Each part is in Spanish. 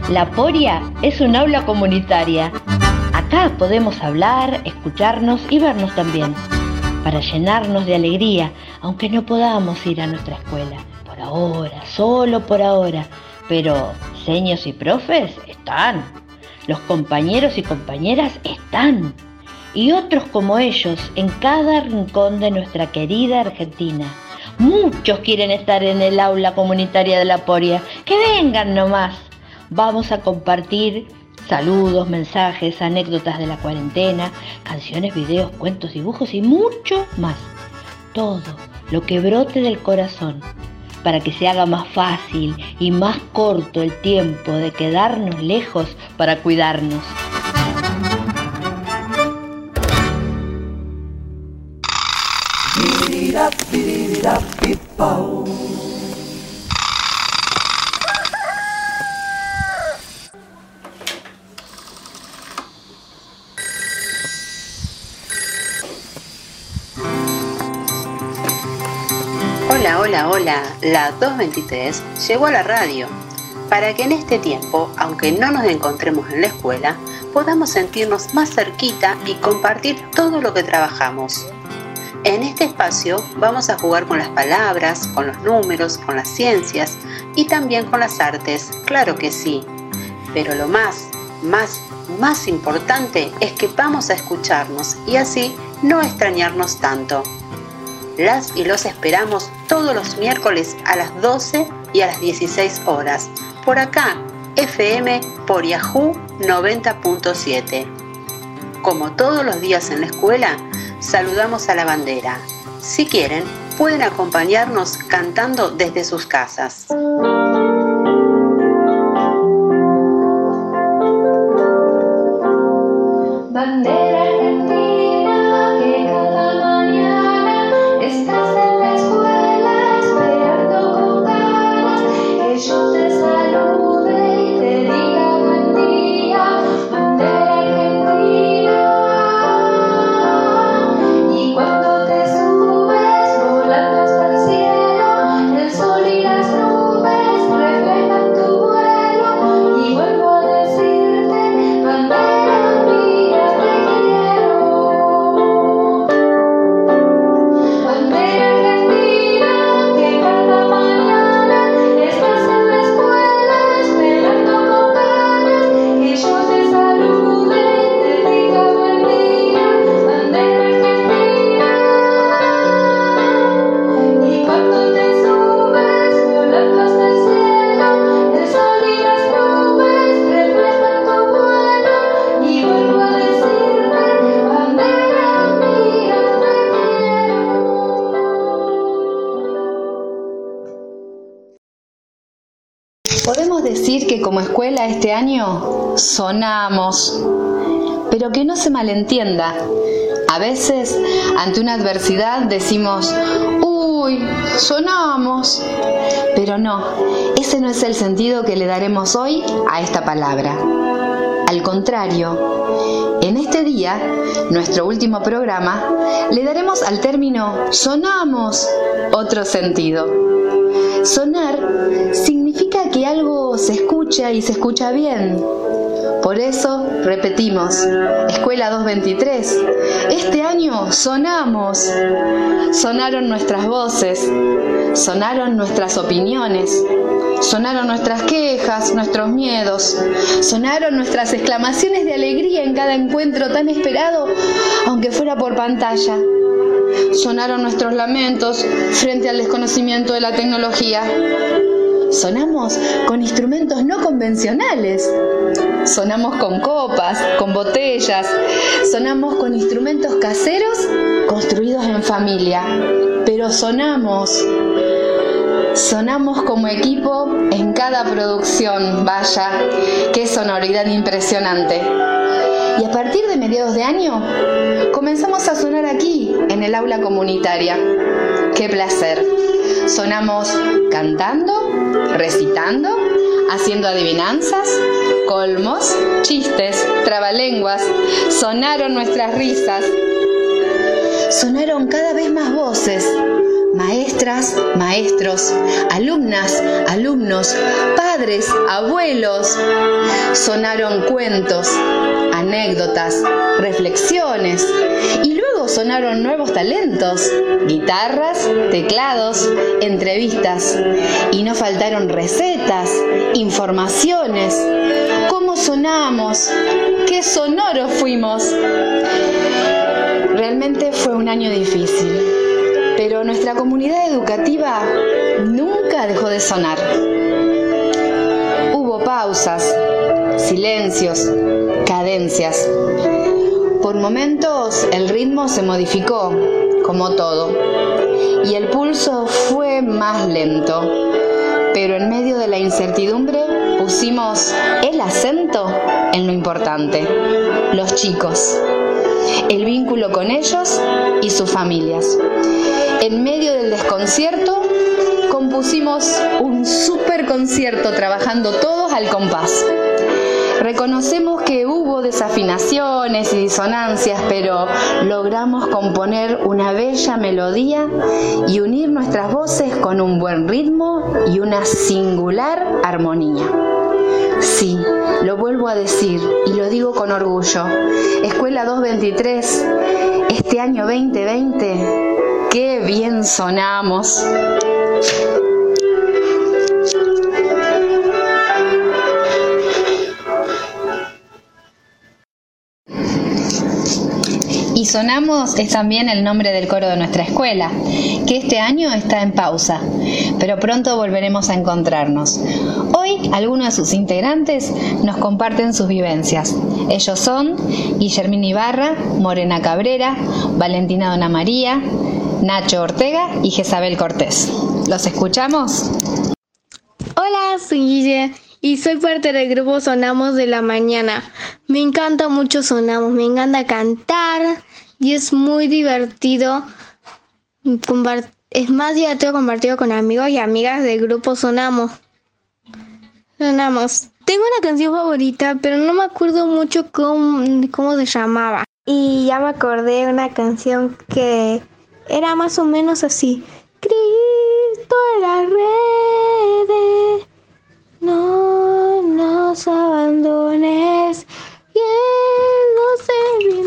La Poria es un aula comunitaria. Acá podemos hablar, escucharnos y vernos también, para llenarnos de alegría, aunque no podamos ir a nuestra escuela. Por ahora, solo por ahora. Pero seños y profes están. Los compañeros y compañeras están. Y otros como ellos en cada rincón de nuestra querida Argentina. Muchos quieren estar en el aula comunitaria de La Poria. ¡Que vengan nomás! Vamos a compartir saludos, mensajes, anécdotas de la cuarentena, canciones, videos, cuentos, dibujos y mucho más. Todo lo que brote del corazón, para que se haga más fácil y más corto el tiempo de quedarnos lejos para cuidarnos. Hola, la 223 llegó a la radio, para que en este tiempo, aunque no nos encontremos en la escuela, podamos sentirnos más cerquita y compartir todo lo que trabajamos. En este espacio vamos a jugar con las palabras, con los números, con las ciencias y también con las artes, claro que sí. Pero lo más importante es que vamos a escucharnos y así no extrañarnos tanto. Las y los esperamos todos los miércoles a las 12 y a las 16 horas, por acá, FM por Yahoo 90.7. Como todos los días en la escuela, saludamos a la bandera. Si quieren, pueden acompañarnos cantando desde sus casas. Bandera argentina que cada mañana estás en la escuela esperando con ganas que yo te salude y te diga buen día. Bandera argentina, y cuando te subes volando hasta el cielo, el sol y las nubes reflejan tu vuelo, y vuelvo a decirte, bandera mía, te quiero. Bandera argentina que cada mañana estás en la escuela esperando con ganas que yo te salude y te diga buen día. Bandera argentina, y cuando te subes volando hasta el cielo, el sol y las nubes reflejan tu vuelo, y vuelvo a decirte, bandera mía, te quiero. Podemos decir que como escuela este año sonamos, pero que no se malentienda. A veces, ante una adversidad decimos, ¡uy, sonamos! Pero no, ese no es el sentido que le daremos hoy a esta palabra. Al contrario, en este día, nuestro último programa, le daremos al término sonamos otro sentido. Sonar significa que algo se escucha y se escucha bien. Por eso repetimos, Escuela 223, este año sonamos. Sonaron nuestras voces, sonaron nuestras opiniones, sonaron nuestras quejas, nuestros miedos, sonaron nuestras exclamaciones de alegría en cada encuentro tan esperado, aunque fuera por pantalla. Sonaron nuestros lamentos frente al desconocimiento de la tecnología. Sonamos con instrumentos no convencionales. Sonamos con copas, con botellas. Sonamos con instrumentos caseros construidos en familia. Pero sonamos como equipo en cada producción. Vaya, qué sonoridad impresionante. Y a partir de mediados de año, comenzamos a sonar aquí, en el aula comunitaria. ¡Qué placer! Sonamos cantando, recitando, haciendo adivinanzas, colmos, chistes, trabalenguas. Sonaron nuestras risas. Sonaron cada vez más voces, Maestras, maestros, alumnas, alumnos, padres, abuelos. Sonaron cuentos, anécdotas, reflexiones y luego sonaron nuevos talentos, guitarras, teclados, entrevistas y no faltaron recetas, informaciones, cómo sonamos, qué sonoros fuimos. Realmente fue un año difícil, pero nuestra comunidad educativa nunca dejó de sonar. Hubo pausas, silencios, cadencias. Por momentos el ritmo se modificó, como todo, y el pulso fue más lento. Pero en medio de la incertidumbre pusimos el acento en lo importante, los chicos, el vínculo con ellos y sus familias. En medio del desconcierto compusimos un super concierto trabajando todos al compás. Reconocemos que hubo desafinaciones y disonancias, pero logramos componer una bella melodía y unir nuestras voces con un buen ritmo y una singular armonía. Sí, lo vuelvo a decir y lo digo con orgullo. Escuela 223, este año 2020, ¡qué bien sonamos! Y Sonamos es también el nombre del coro de nuestra escuela, que este año está en pausa, pero pronto volveremos a encontrarnos. Hoy algunos de sus integrantes nos comparten sus vivencias. Ellos son Guillermina Ibarra, Morena Cabrera, Valentina Dona María, Nacho Ortega y Jezabel Cortés. ¿Los escuchamos? Hola, soy Guille y soy parte del grupo Sonamos de la Mañana. Me encanta mucho Sonamos, me encanta cantar y es muy divertido. Es más divertido compartido con amigos y amigas del grupo Sonamos. Tengo una canción favorita, pero no me acuerdo mucho cómo se llamaba. Y ya me acordé de una canción que era más o menos así. Cristo en las redes, no nos abandones, y Él no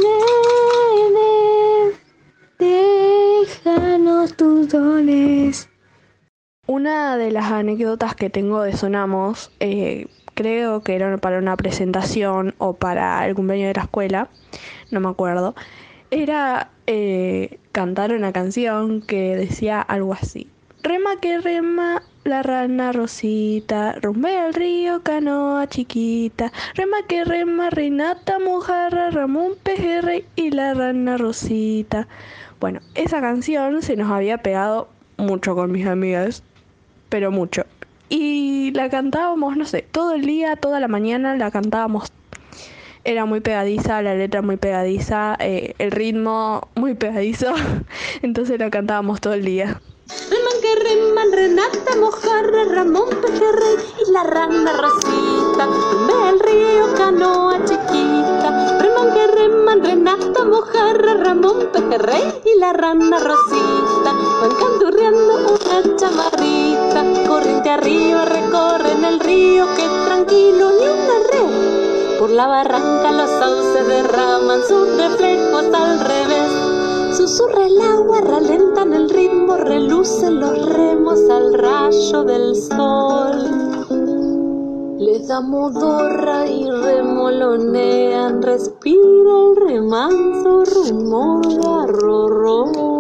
se viene, déjanos tus dones. Una de las anécdotas que tengo de Sonamos, creo que era para una presentación o para el cumpleaños de la escuela, no me acuerdo, era cantar una canción que decía algo así: rema que rema la rana Rosita, rumbea el río canoa chiquita, rema que rema Renata Mojarra, Ramón Pejerrey y la rana Rosita. Bueno, esa canción se nos había pegado mucho con mis amigas, pero mucho. Y la cantábamos, no sé, todo el día, toda la mañana la cantábamos. Era muy pegadiza, la letra muy pegadiza, el ritmo muy pegadizo, entonces la cantábamos todo el día. Reman que reman Renata Mojarra, Ramón Pejerrey y la rana Rosita, rumbea el río canoa chiquita. Reman que reman Renata Mojarra, Ramón Pejerrey y la rana Rosita, van canturreando una chamarrita. Corriente arriba recorren el río, que tranquilo ni una red. Por la barranca los sauces derraman sus reflejos al revés. Susurra el agua, ralentan el ritmo, relucen los remos al rayo del sol. Les da modorra y remolonean, respira el remanso rumor de arrorró.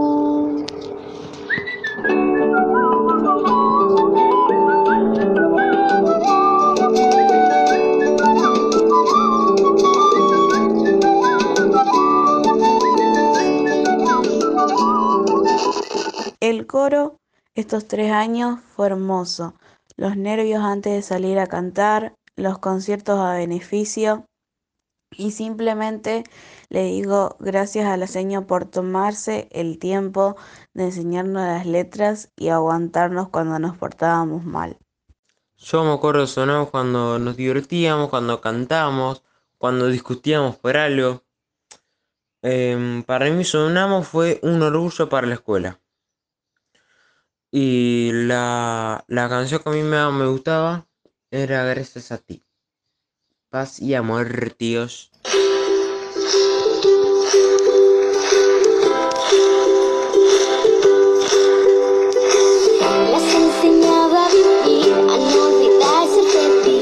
El coro estos 3 años fue hermoso. Los nervios antes de salir a cantar, los conciertos a beneficio, y simplemente le digo gracias a la señora por tomarse el tiempo de enseñarnos las letras y aguantarnos cuando nos portábamos mal. Yo me acuerdo de Sonamos cuando nos divertíamos, cuando cantábamos, cuando discutíamos por algo. Para mí Sonamos fue un orgullo para la escuela. Y la canción que a mí me gustaba era Gracias a ti. Paz y amor, tíos. Me has enseñado a vivir, a no olvidarse de ti.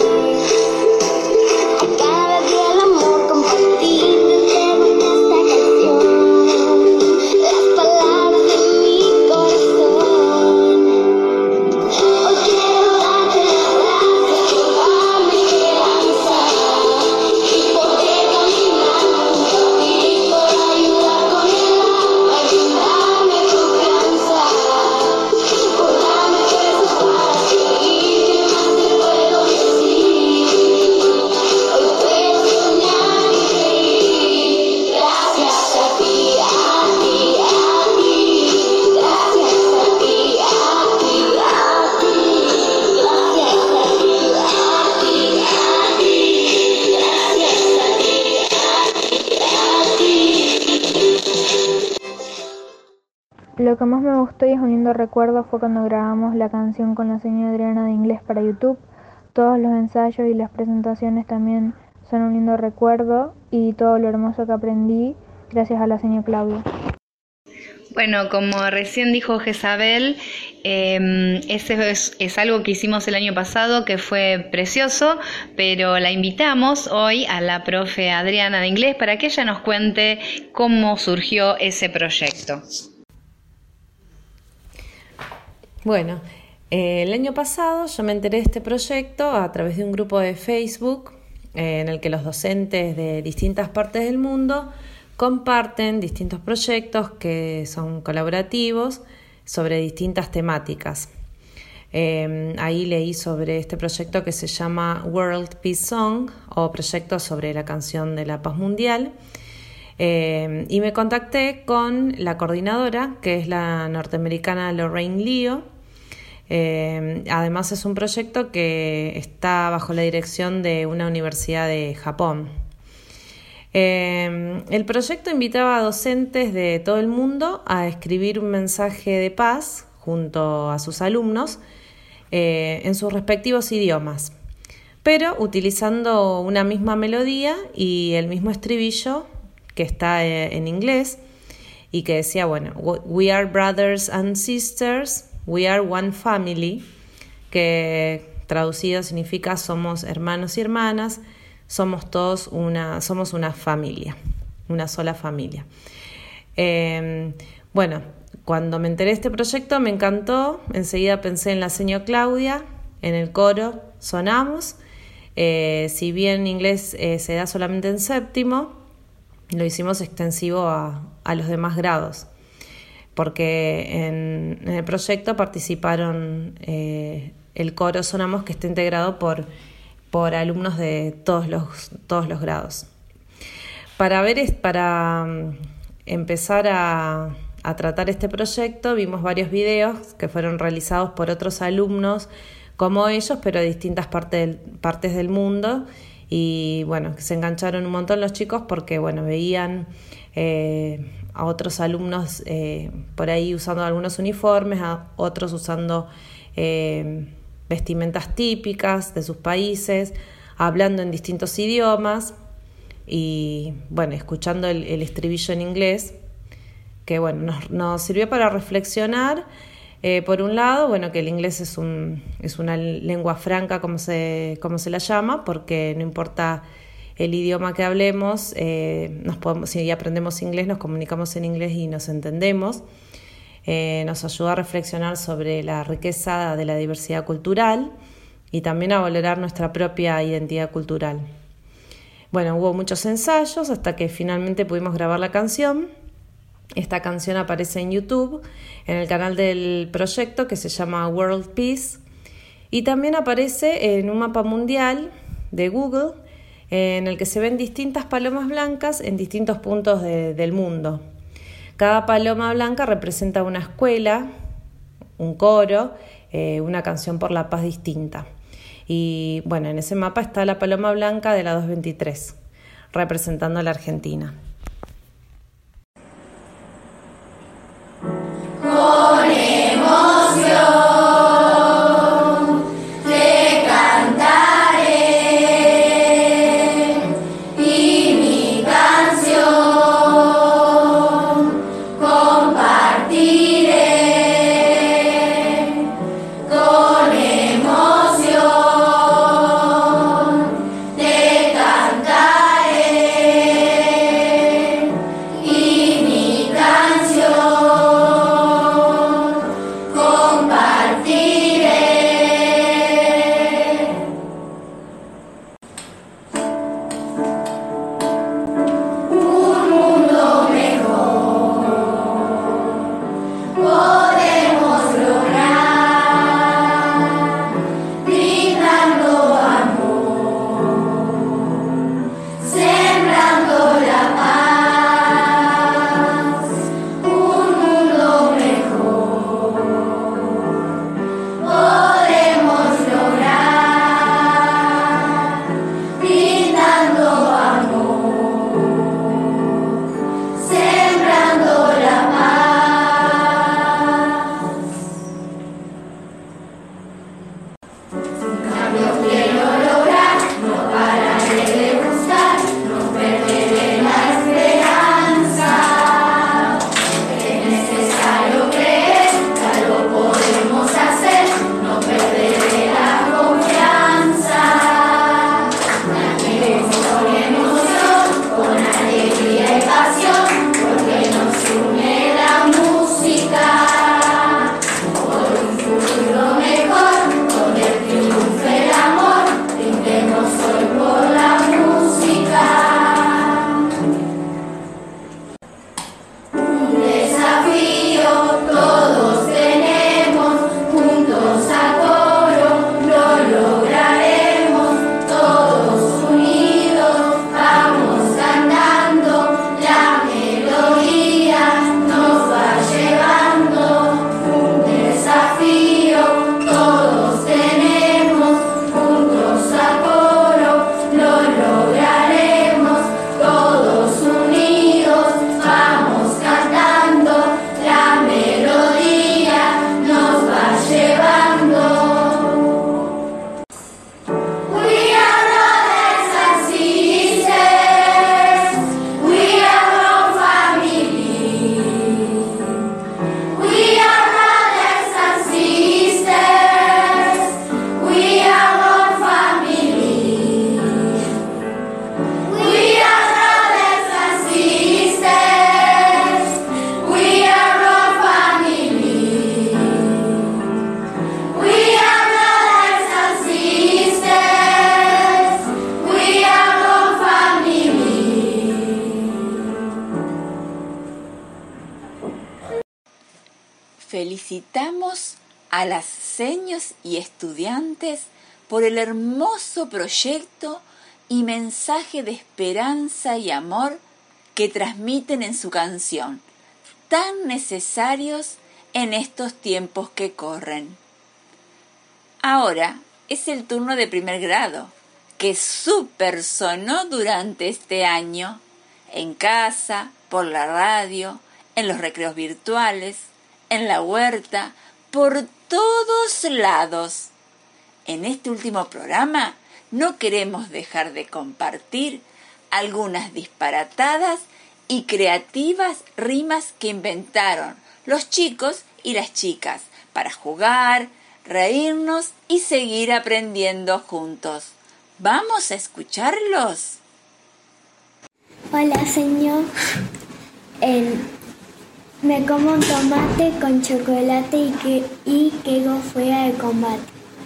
A cada día el amor compartir desde esta canción. Las palabras de mi corazón. Hoy quiero darte las gracias por darme esperanza y poder caminar junto a ti, por ayudar con el alma y brindarme confianza. Por darme fuerzas para seguir, ¿qué más te puedo decir? Hoy puedo soñar y reír. Gracias a ti, a ti, a ti. Gracias a ti, a ti, a ti. Gracias a ti, a ti, a ti. Gracias a ti, a ti, a ti. Lo que más me gustó y es un lindo recuerdo fue cuando grabamos la canción con la señora Adriana de inglés para YouTube. Todos los ensayos y las presentaciones también son un lindo recuerdo y todo lo hermoso que aprendí gracias a la señora Claudia. Bueno, como recién dijo Jezabel, ese es algo que hicimos el año pasado que fue precioso, pero la invitamos hoy a la profe Adriana de inglés para que ella nos cuente cómo surgió ese proyecto. Bueno, el año pasado yo me enteré de este proyecto a través de un grupo de Facebook en el que los docentes de distintas partes del mundo comparten distintos proyectos que son colaborativos sobre distintas temáticas. Ahí leí sobre este proyecto que se llama World Peace Song o proyecto sobre la canción de la paz mundial. Y me contacté con la coordinadora, que es la norteamericana Lorraine Leo. Además es un proyecto que está bajo la dirección de una universidad de Japón. El proyecto invitaba a docentes de todo el mundo a escribir un mensaje de paz junto a sus alumnos en sus respectivos idiomas, pero utilizando una misma melodía y el mismo estribillo que está en inglés y que decía, bueno, we are brothers and sisters, we are one family, que traducido significa somos hermanos y hermanas, somos una familia, una sola familia. Bueno, cuando me enteré de este proyecto me encantó, enseguida pensé en la señora Claudia, en el coro sonamos, si bien en inglés se da solamente en séptimo, lo hicimos extensivo a los demás grados, porque en el proyecto participaron el coro Sonamos, que está integrado por alumnos de todos los grados. Para empezar a tratar este proyecto vimos varios videos que fueron realizados por otros alumnos como ellos, pero de distintas partes del mundo. Y bueno, se engancharon un montón los chicos porque bueno, veían a otros alumnos por ahí usando algunos uniformes, a otros usando vestimentas típicas de sus países, hablando en distintos idiomas y bueno, escuchando el estribillo en inglés, que bueno, nos sirvió para reflexionar. Por un lado, bueno, que el inglés es una lengua franca, como se la llama, porque no importa el idioma que hablemos, si aprendemos inglés, nos comunicamos en inglés y nos entendemos. Nos ayuda a reflexionar sobre la riqueza de la diversidad cultural y también a valorar nuestra propia identidad cultural. Bueno, hubo muchos ensayos hasta que finalmente pudimos grabar la canción. Esta canción aparece en YouTube, en el canal del proyecto que se llama World Peace, y también aparece en un mapa mundial de Google en el que se ven distintas palomas blancas en distintos puntos del mundo. Cada paloma blanca representa una escuela, un coro, una canción por la paz distinta. Y bueno, en ese mapa está la paloma blanca de la 223, representando a la Argentina. Con emoción. felicitamos a las seños y estudiantes por el hermoso proyecto y mensaje de esperanza y amor que transmiten en su canción, tan necesarios en estos tiempos que corren. Ahora es el turno de primer grado, que súper sonó durante este año, en casa, por la radio, en los recreos virtuales, en la huerta, por todos lados. En este último programa no queremos dejar de compartir algunas disparatadas y creativas rimas que inventaron los chicos y las chicas para jugar, reírnos y seguir aprendiendo juntos. ¿Vamos a escucharlos? Hola, señor. Me como un tomate con chocolate y quedo fuera de combate.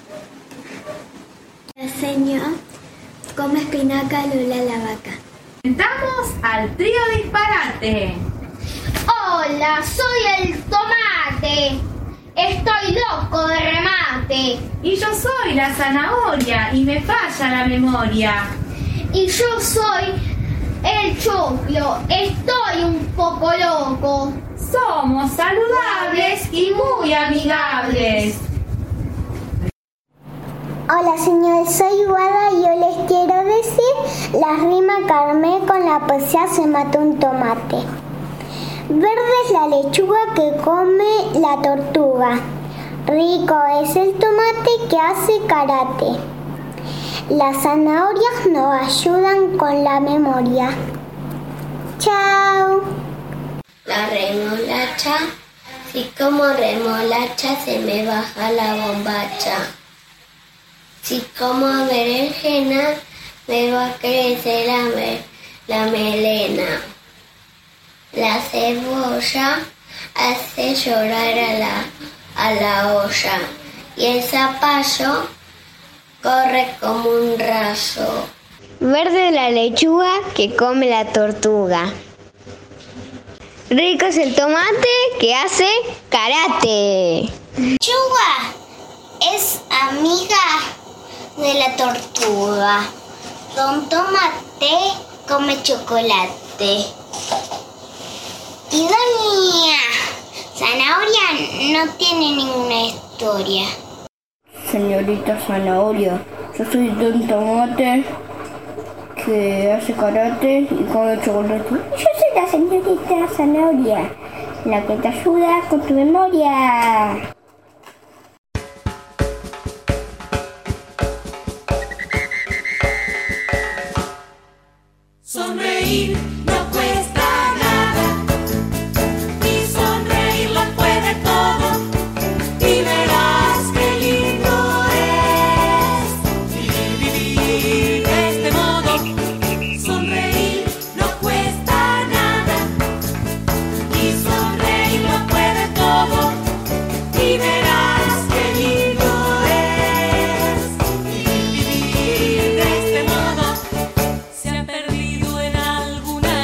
Hola, señor. Come espinaca, Lula la vaca. Presentamos al trío disparate. Hola, soy el tomate. Estoy loco de remate. Y yo soy la zanahoria y me falla la memoria. Y yo soy el choclo. Estoy un poco loco. Somos saludables y muy amigables. Hola, señor, soy Guada y yo les quiero decir la rima que armé con la poesía Se mató un tomate. Verde es la lechuga que come la tortuga. Rico es el tomate que hace karate. Las zanahorias nos ayudan con la memoria. Chao. La remolacha, si como remolacha se me baja la bombacha. Si como berenjena me va a crecer la melena. La cebolla hace llorar a la olla y el zapallo corre como un rayo. Verde la lechuga que come la tortuga. Rico es el tomate que hace karate. Lechuga es amiga de la tortuga. Don Tomate come chocolate. Y Doña Zanahoria no tiene ninguna historia. Señorita Zanahoria, yo soy Don Tomate que hace karate y come chocolate. Yo soy la señorita Zanahoria, la que te ayuda con tu memoria. Sonreír no cuesta nada, y sonreír lo puede todo, y verás qué lindo es vivir de este modo. Sonreír no cuesta nada, y sonreír lo puede todo, y verás qué lindo es vivir de este modo. Se han perdido en alguna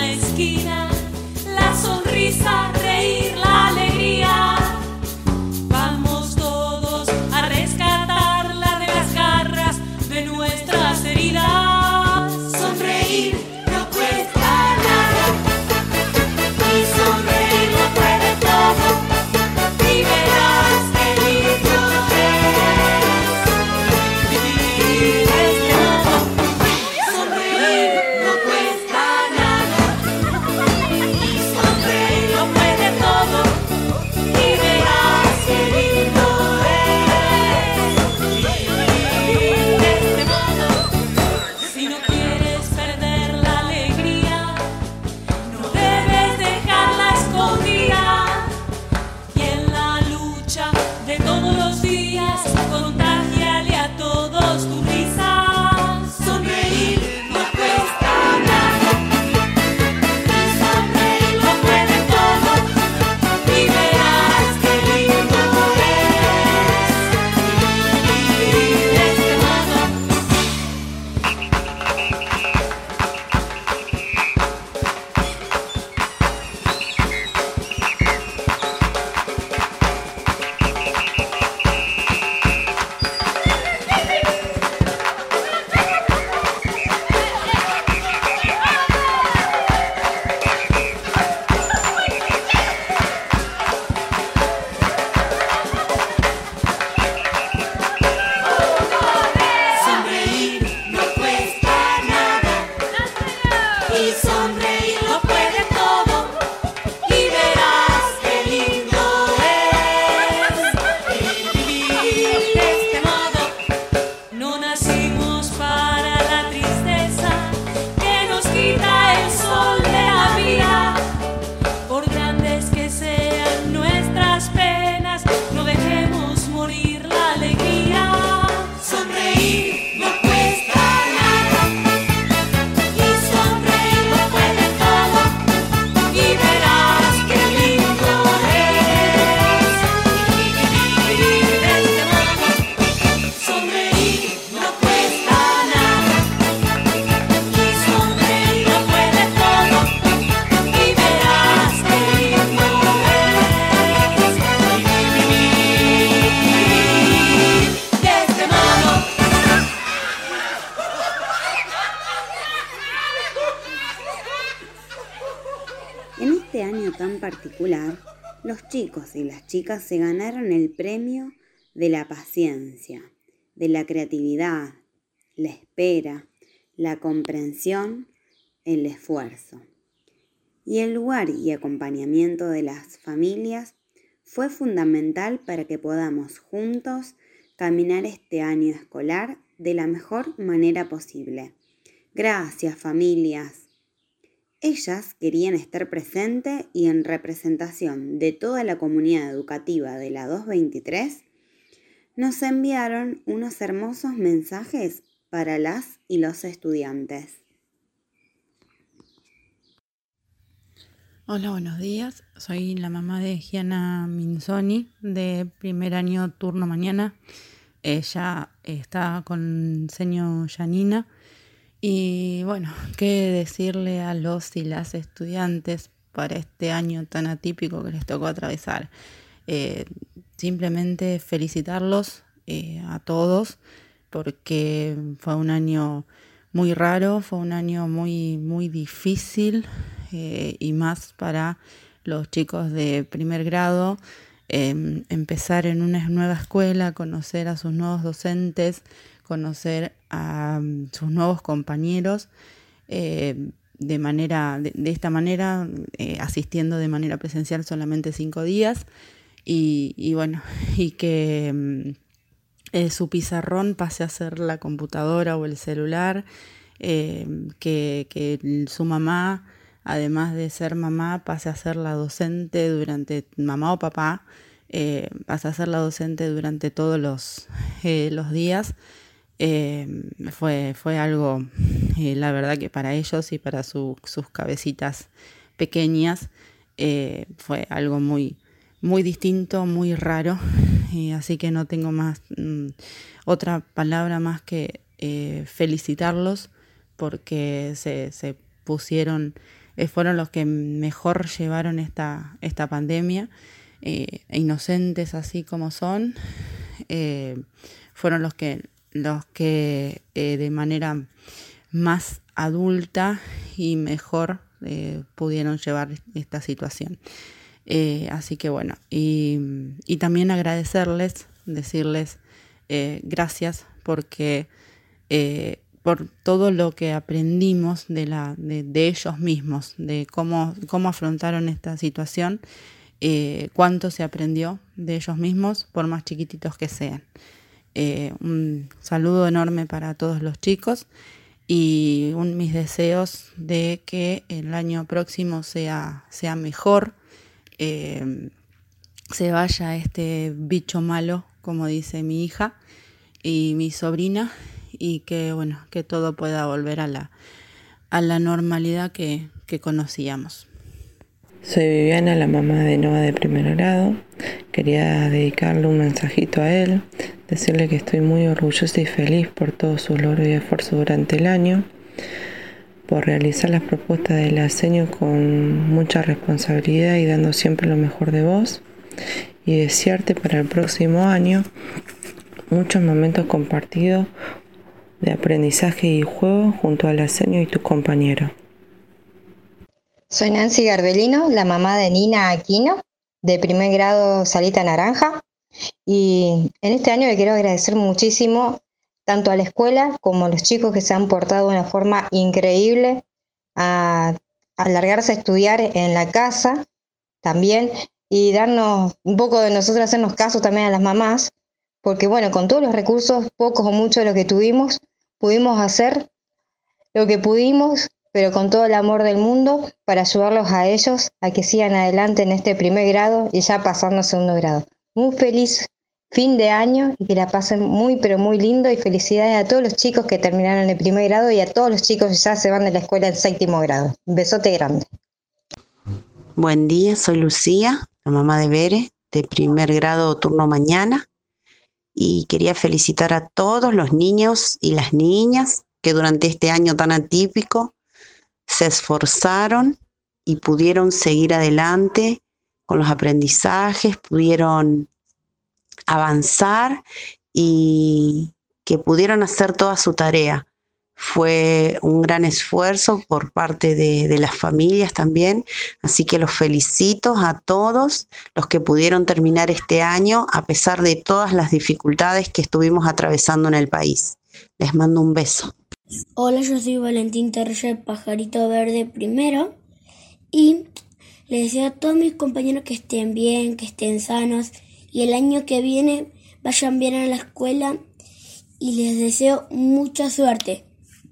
año tan particular, los chicos y las chicas se ganaron el premio de la paciencia, de la creatividad, la espera, la comprensión, el esfuerzo. Y el lugar y acompañamiento de las familias fue fundamental para que podamos juntos caminar este año escolar de la mejor manera posible. Gracias, familias. Ellas querían estar presentes y en representación de toda la comunidad educativa de la 223, nos enviaron unos hermosos mensajes para las y los estudiantes. Hola, buenos días. Soy la mamá de Gianna Minzoni, de primer año turno mañana. Ella está con seño Janina. Y bueno, qué decirle a los y las estudiantes para este año tan atípico que les tocó atravesar. Simplemente felicitarlos a todos, porque fue un año muy raro, fue un año muy, muy difícil, y más para los chicos de primer grado. Empezar en una nueva escuela, conocer a sus nuevos docentes, conocer a sus nuevos compañeros de esta manera, asistiendo de manera presencial solamente 5 días, y bueno, y que su pizarrón pase a ser la computadora o el celular, que su mamá, además de ser mamá, pase a ser la docente durante, mamá o papá, pase a ser la docente durante todos los días. Fue algo, la verdad que para ellos y para sus cabecitas pequeñas, fue algo muy, muy distinto, muy raro, así que no tengo más otra palabra más que felicitarlos, porque se pusieron, fueron los que mejor llevaron esta pandemia, inocentes así como son, fueron los que de manera más adulta y mejor pudieron llevar esta situación. Así que bueno, y también agradecerles, decirles gracias, porque por todo lo que aprendimos de ellos mismos, de cómo afrontaron esta situación, cuánto se aprendió de ellos mismos, por más chiquititos que sean. Un saludo enorme para todos los chicos y mis deseos de que el año próximo sea mejor, se vaya este bicho malo, como dice mi hija y mi sobrina, y que bueno, que todo pueda volver a la normalidad que conocíamos. Soy Viviana, la mamá de Noah de primer grado. Quería dedicarle un mensajito a él, decirle que estoy muy orgullosa y feliz por todo su logro y esfuerzo durante el año, por realizar las propuestas de la seño con mucha responsabilidad y dando siempre lo mejor de vos, y desearte para el próximo año muchos momentos compartidos de aprendizaje y juego junto a la seño y tus compañeros. Soy Nancy Garbelino, la mamá de Nina Aquino, de primer grado Salita Naranja, y en este año le quiero agradecer muchísimo tanto a la escuela como a los chicos que se han portado de una forma increíble a largarse a estudiar en la casa también, y darnos un poco de nosotros, hacernos caso también a las mamás, porque bueno, con todos los recursos, pocos o muchos de lo que tuvimos, pudimos hacer lo que pudimos, pero con todo el amor del mundo, para ayudarlos a ellos a que sigan adelante en este primer grado y ya pasando a segundo grado. Muy feliz fin de año y que la pasen muy pero muy lindo, y felicidades a todos los chicos que terminaron el primer grado y a todos los chicos que ya se van de la escuela en séptimo grado. Un besote grande. Buen día, soy Lucía, la mamá de Bere, de primer grado turno mañana, y quería felicitar a todos los niños y las niñas que durante este año tan atípico se esforzaron y pudieron seguir adelante con los aprendizajes, pudieron avanzar y que pudieron hacer toda su tarea. Fue un gran esfuerzo por parte de las familias también, así que los felicito a todos los que pudieron terminar este año a pesar de todas las dificultades que estuvimos atravesando en el país. Les mando un beso. Hola, yo soy Valentín Terje, Pajarito Verde primero, y les deseo a todos mis compañeros que estén bien, que estén sanos, y el año que viene vayan bien a la escuela, y les deseo mucha suerte.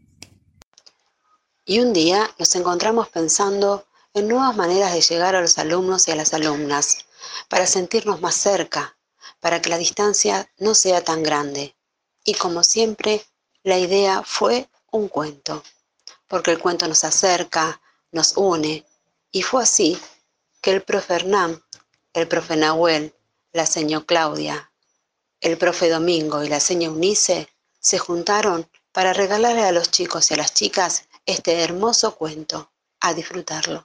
Y un día nos encontramos pensando en nuevas maneras de llegar a los alumnos y a las alumnas, para sentirnos más cerca, para que la distancia no sea tan grande. Y como siempre, la idea fue un cuento, porque el cuento nos acerca, nos une, y fue así que el profe Hernán, el profe Nahuel, la señora Claudia, el profe Domingo y la señora Eunice se juntaron para regalarle a los chicos y a las chicas este hermoso cuento. A disfrutarlo.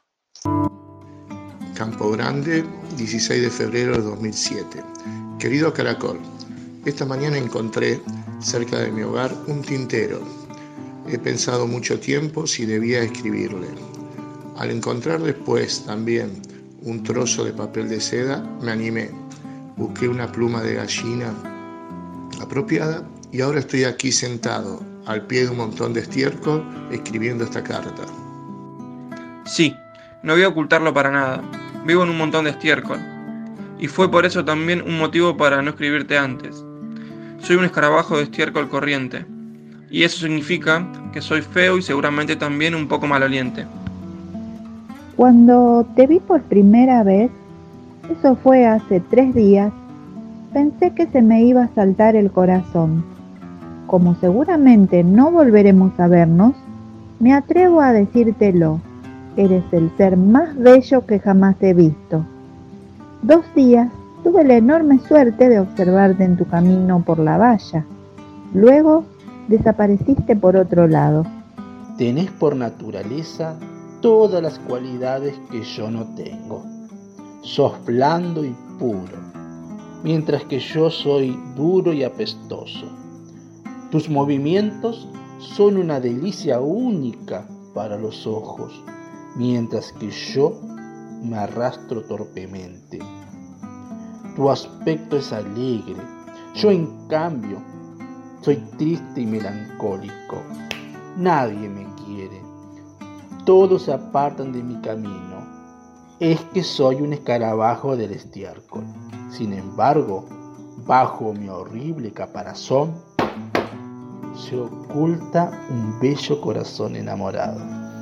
Campo Grande, 16 de febrero de 2007. Querido Caracol, esta mañana encontré cerca de mi hogar un tintero. He pensado mucho tiempo si debía escribirle. Al encontrar después también un trozo de papel de seda, me animé. Busqué una pluma de gallina apropiada y ahora estoy aquí sentado al pie de un montón de estiércol escribiendo esta carta. Sí, no voy a ocultarlo para nada. Vivo en un montón de estiércol. Y fue por eso también un motivo para no escribirte antes. Soy un escarabajo de estiércol corriente. Y eso significa que soy feo y seguramente también un poco maloliente. Cuando te vi por primera vez, eso fue hace 3 días, pensé que se me iba a saltar el corazón. Como seguramente no volveremos a vernos, me atrevo a decírtelo. Eres el ser más bello que jamás he visto. 2 días tuve la enorme suerte de observarte en tu camino por la valla. Luego desapareciste por otro lado. Tenés por naturaleza todas las cualidades que yo no tengo. Sos blando y puro, mientras que yo soy duro y apestoso. Tus movimientos son una delicia única para los ojos, mientras que yo me arrastro torpemente. Tu aspecto es alegre, yo en cambio soy triste y melancólico. Nadie me quiere, todos se apartan de mi camino. Es que soy un escarabajo del estiércol. Sin embargo, bajo mi horrible caparazón se oculta un bello corazón enamorado.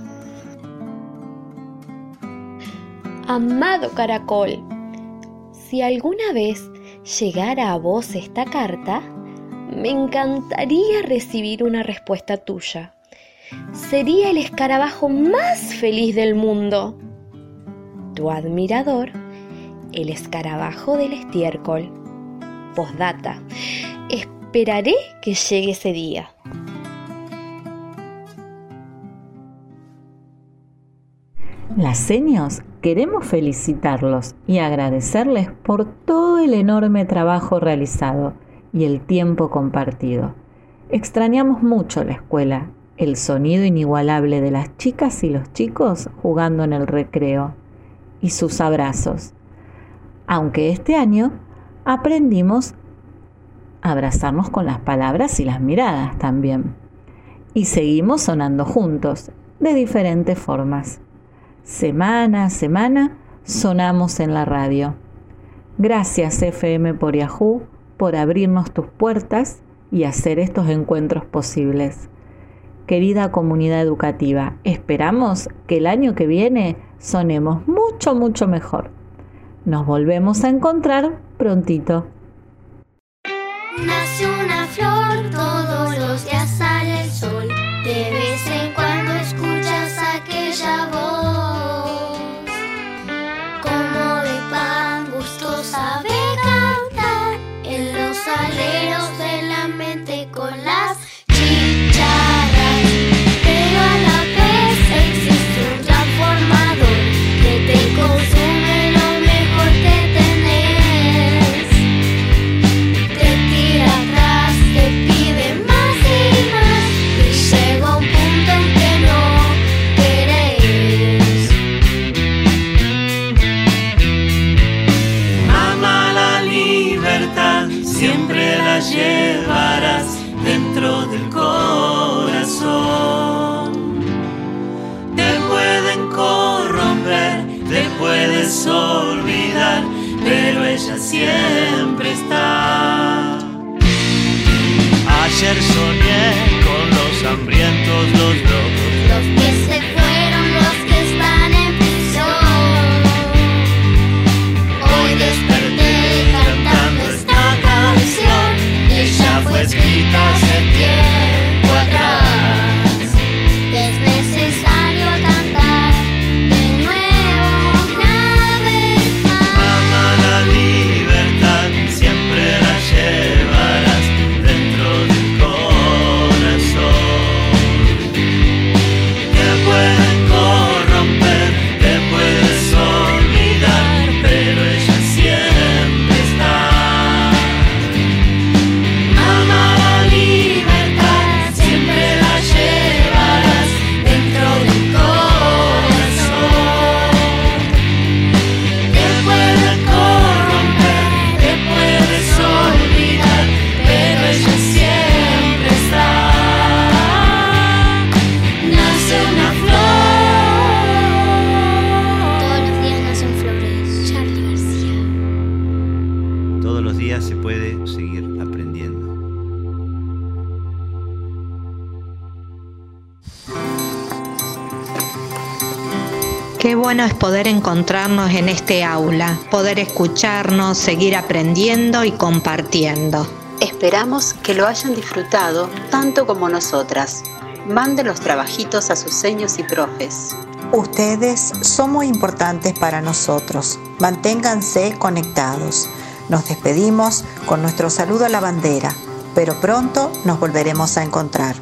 Amado caracol, si alguna vez llegara a vos esta carta, me encantaría recibir una respuesta tuya. Sería el escarabajo más feliz del mundo. Tu admirador, el escarabajo del estiércol. Postdata. Esperaré que llegue ese día. Las Senios queremos felicitarlos y agradecerles por todo el enorme trabajo realizado y el tiempo compartido. Extrañamos mucho la escuela, el sonido inigualable de las chicas y los chicos jugando en el recreo y sus abrazos. Aunque este año aprendimos a abrazarnos con las palabras y las miradas también. Y seguimos sonando juntos, de diferentes formas. Semana a semana sonamos en la radio. Gracias FM por Yahoo por abrirnos tus puertas y hacer estos encuentros posibles. Querida comunidad educativa, esperamos que el año que viene sonemos mucho, mucho mejor. Nos volvemos a encontrar prontito. Nace una flor, todos los días sale el sol. De vez en cuando escuchas aquella voz, como de pan gustosa de cantar en los aleros de la mente con las chicharras. Pero a la vez existe un transformador que te consume lo mejor que tenés. Te tira atrás, te pide más y más, y llega un todos los locos, los que se fueron, los que están en prisión. Hoy desperté cantando esta canción, ella fue escrita hace tiempo atrás. Es necesario cantar de nuevo una vez más. Ama la libertad, siempre la llevarás dentro del corazón. Te pueden corromper, te puedes olvidar, pero ella siempre está. Ama la libertad, siempre la llevarás dentro del corazón. Te pueden corromper, te puedes olvidar, pero ella siempre está. Nace una flor. Todos los días nacen flores. Charly García. Todos los días se puede seguir aprendiendo. Qué bueno es poder encontrarnos en este aula, poder escucharnos, seguir aprendiendo y compartiendo. Esperamos que lo hayan disfrutado tanto como nosotras. Manden los trabajitos a sus seños y profes. Ustedes son muy importantes para nosotros. Manténganse conectados. Nos despedimos con nuestro saludo a la bandera, pero pronto nos volveremos a encontrar.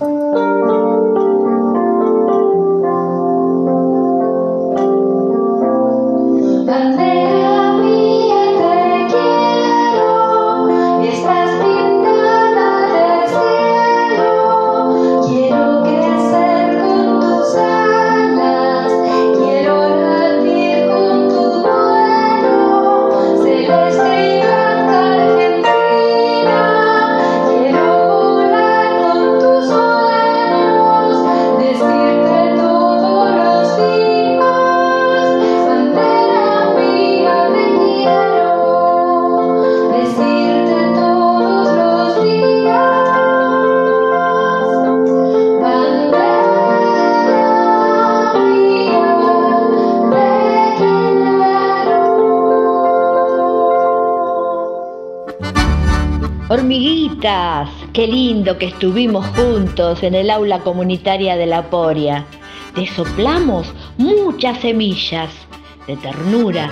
Bandera mía, te quiero, estás pintada del cielo. Quiero crecer con tus alas, quiero latir con tu vuelo. Celeste y blanca Argentina, quiero volar con tus sueños, decirte todos los días. Bandera mía, te quiero, decirte todos los días. Bandera mía, te quiero. Hormiguitas, qué lindo que estuvimos juntos en el aula comunitaria de La Poria. Desoplamos muchas semillas de ternura,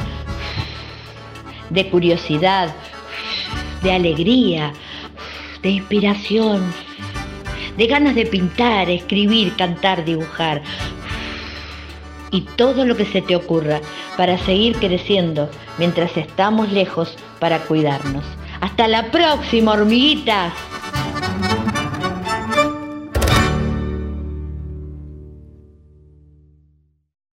de curiosidad, de alegría, de inspiración, de ganas de pintar, escribir, cantar, dibujar y todo lo que se te ocurra para seguir creciendo mientras estamos lejos para cuidarnos. Hasta la próxima, hormiguitas.